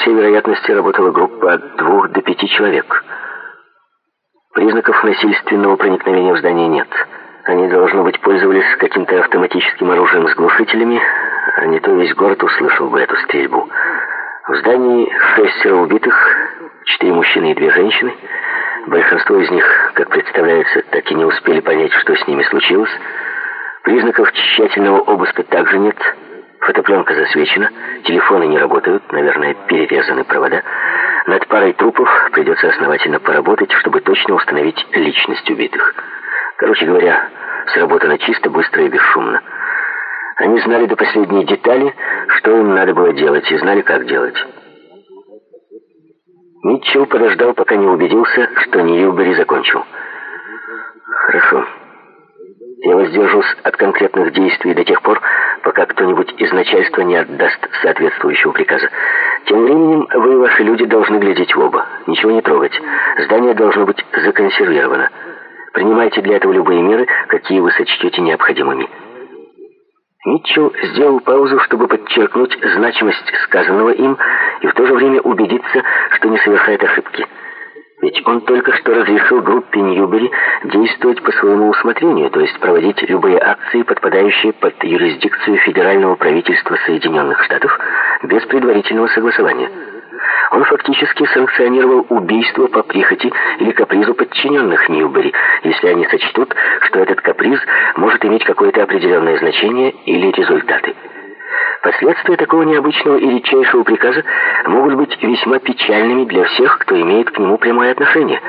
всей вероятности работала группа от 2 до 5 человек. Признаков насильственного проникновения в здание нет. Они, должно быть, пользовались каким-то автоматическим оружием с глушителями, а не то весь город услышал бы эту стрельбу. В здании 6 убитых, 4 мужчины и 2 женщины. Большинство из них, как представляется, так и не успели понять, что с ними случилось. Признаков тщательного обыска также нет. Фотопленка засвечена, телефоны не работают, наверное, перерезаны провода. Над парой трупов придется основательно поработать, чтобы точно установить личность убитых. Короче говоря, сработано чисто, быстро и бесшумно. Они знали до последней детали, что им надо было делать, и знали, как делать. Митчелл подождал, пока не убедился, что Ньюбери закончил. «Хорошо. Я воздержусь от конкретных действий до тех пор, пока кто-нибудь из начальства не отдаст соответствующего приказа. Тем временем вы и ваши люди должны глядеть в оба. Ничего не трогать. Здание должно быть законсервировано. Принимайте для этого любые меры, какие вы сочтете необходимыми». Митчелл сделал паузу, чтобы подчеркнуть значимость сказанного им и в то же время убедиться, что не совершает ошибки. Ведь он только что разрешил группе Ньюбери действовать по своему усмотрению, то есть проводить любые акции, подпадающие под юрисдикцию федерального правительства Соединенных Штатов, без предварительного согласования. Он фактически санкционировал убийство по прихоти или капризу подчиненных Ньюбери, если они сочтут, что этот каприз может иметь какое-то определенное значение или результаты. Последствия такого необычного и редчайшего приказа могут быть весьма печальными для всех, кто имеет к нему прямое отношение.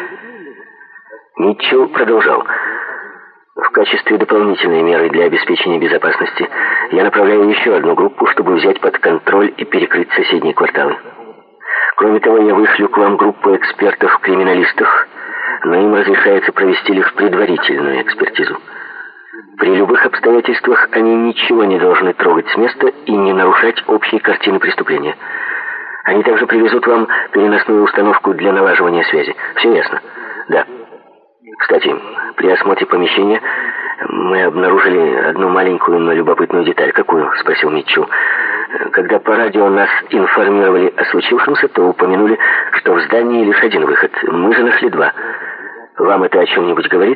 Митчелл продолжал. В качестве дополнительной меры для обеспечения безопасности я направляю еще одну группу, чтобы взять под контроль и перекрыть соседние кварталы. Кроме того, я вышлю к вам группу экспертов-криминалистов, но им разрешается провести лишь предварительную экспертизу. При любых обстоятельствах они ничего не должны трогать с места и не нарушать общей картины преступления. Они также привезут вам переносную установку для налаживания связи. Все ясно? Да. Кстати, при осмотре помещения мы обнаружили одну маленькую, но любопытную деталь. Какую? Спросил Митчелл. Когда по радио нас информировали о случившемся, то упомянули, что в здании лишь один выход. Мы же нашли 2. Вам это о чем-нибудь говорит?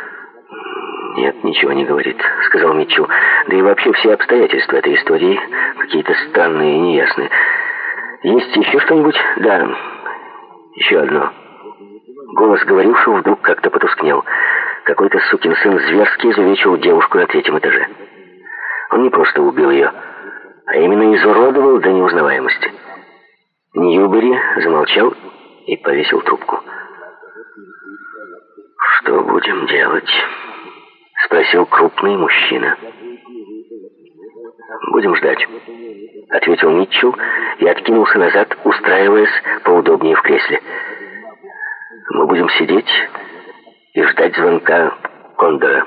«Нет, ничего не говорит», — сказал Митчелл. «Да и вообще все обстоятельства этой истории какие-то странные и неясные. Есть еще что-нибудь?» «Да, еще одно». Голос говорившего вдруг как-то потускнел. Какой-то сукин сын зверски изувечил девушку на 3-м этаже. Он не просто убил ее, а именно изуродовал до неузнаваемости. Ньюбери замолчал и повесил трубку. «Что будем делать?» — спросил крупный мужчина. «Будем ждать», — ответил Митчелл и откинулся назад, устраиваясь поудобнее в кресле. «Мы будем сидеть и ждать звонка Кондора».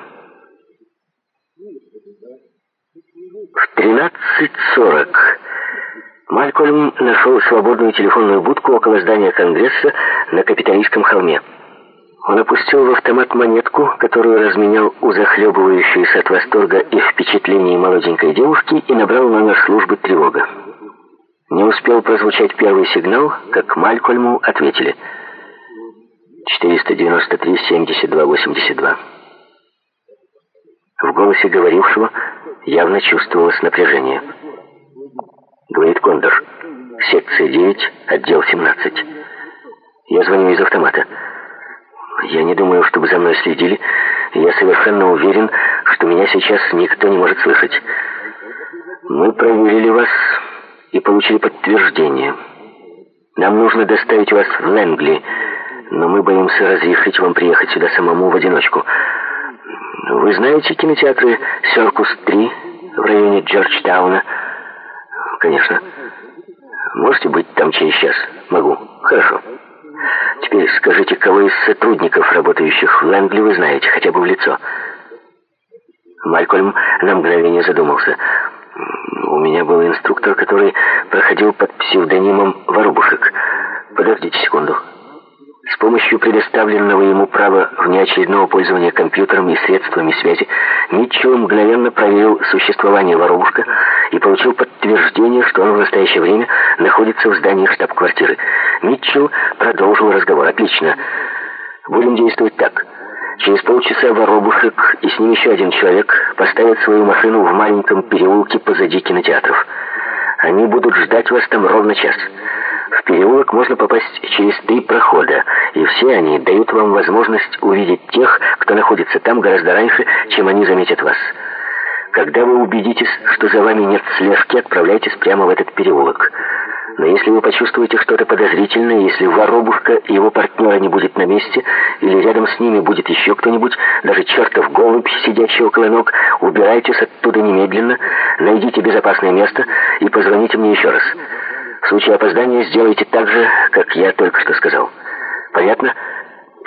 В 13:40 Малькольм нашел свободную телефонную будку около здания Конгресса на Капитолийском холме. Он опустил в автомат монетку, которую разменял у захлебывающейся от восторга и впечатлений молоденькой девушки, и набрал номер службы тревога. Не успел прозвучать первый сигнал, как Малькольму ответили. 493-72-82. В голосе говорившего явно чувствовалось напряжение. Говорит Кондор. Секция 9, отдел 17. Я звоню из автомата. Я не думаю, чтобы за мной следили. Я совершенно уверен, что меня сейчас никто не может слышать. Мы проверили вас и получили подтверждение. Нам нужно доставить вас в Лэнгли, но мы боимся разрешить вам приехать сюда самому в одиночку. Вы знаете кинотеатры «Серкус-3» в районе Джорджтауна? Конечно. Можете быть там через час? Могу. Хорошо. Теперь скажите, кого из сотрудников, работающих в Лэнгли, вы знаете, хотя бы в лицо? Малькольм на мгновение задумался. У меня был инструктор, который проходил под псевдонимом Воробушек. Подождите секунду. С помощью предоставленного ему права внеочередного пользования компьютером и средствами связи Митчелл мгновенно проверил существование Воробушка и получил подтверждение, что он в настоящее время находится в здании штаб-квартиры. Митчелл продолжил разговор. «Отлично. Будем действовать так. Через полчаса воробушек и с ним еще один человек поставят свою машину в маленьком переулке позади кинотеатров. Они будут ждать вас там ровно час. В переулок можно попасть через 3 прохода, и все они дают вам возможность увидеть тех, кто находится там гораздо раньше, чем они заметят вас. Когда вы убедитесь, что за вами нет слежки, отправляйтесь прямо в этот переулок. Но если вы почувствуете что-то подозрительное, если воробушка и его партнера не будет на месте, или рядом с ними будет еще кто-нибудь, даже чертов голубь, сидящий около ног, убирайтесь оттуда немедленно, найдите безопасное место и позвоните мне еще раз. В случае опоздания сделайте так же, как я только что сказал. Понятно?»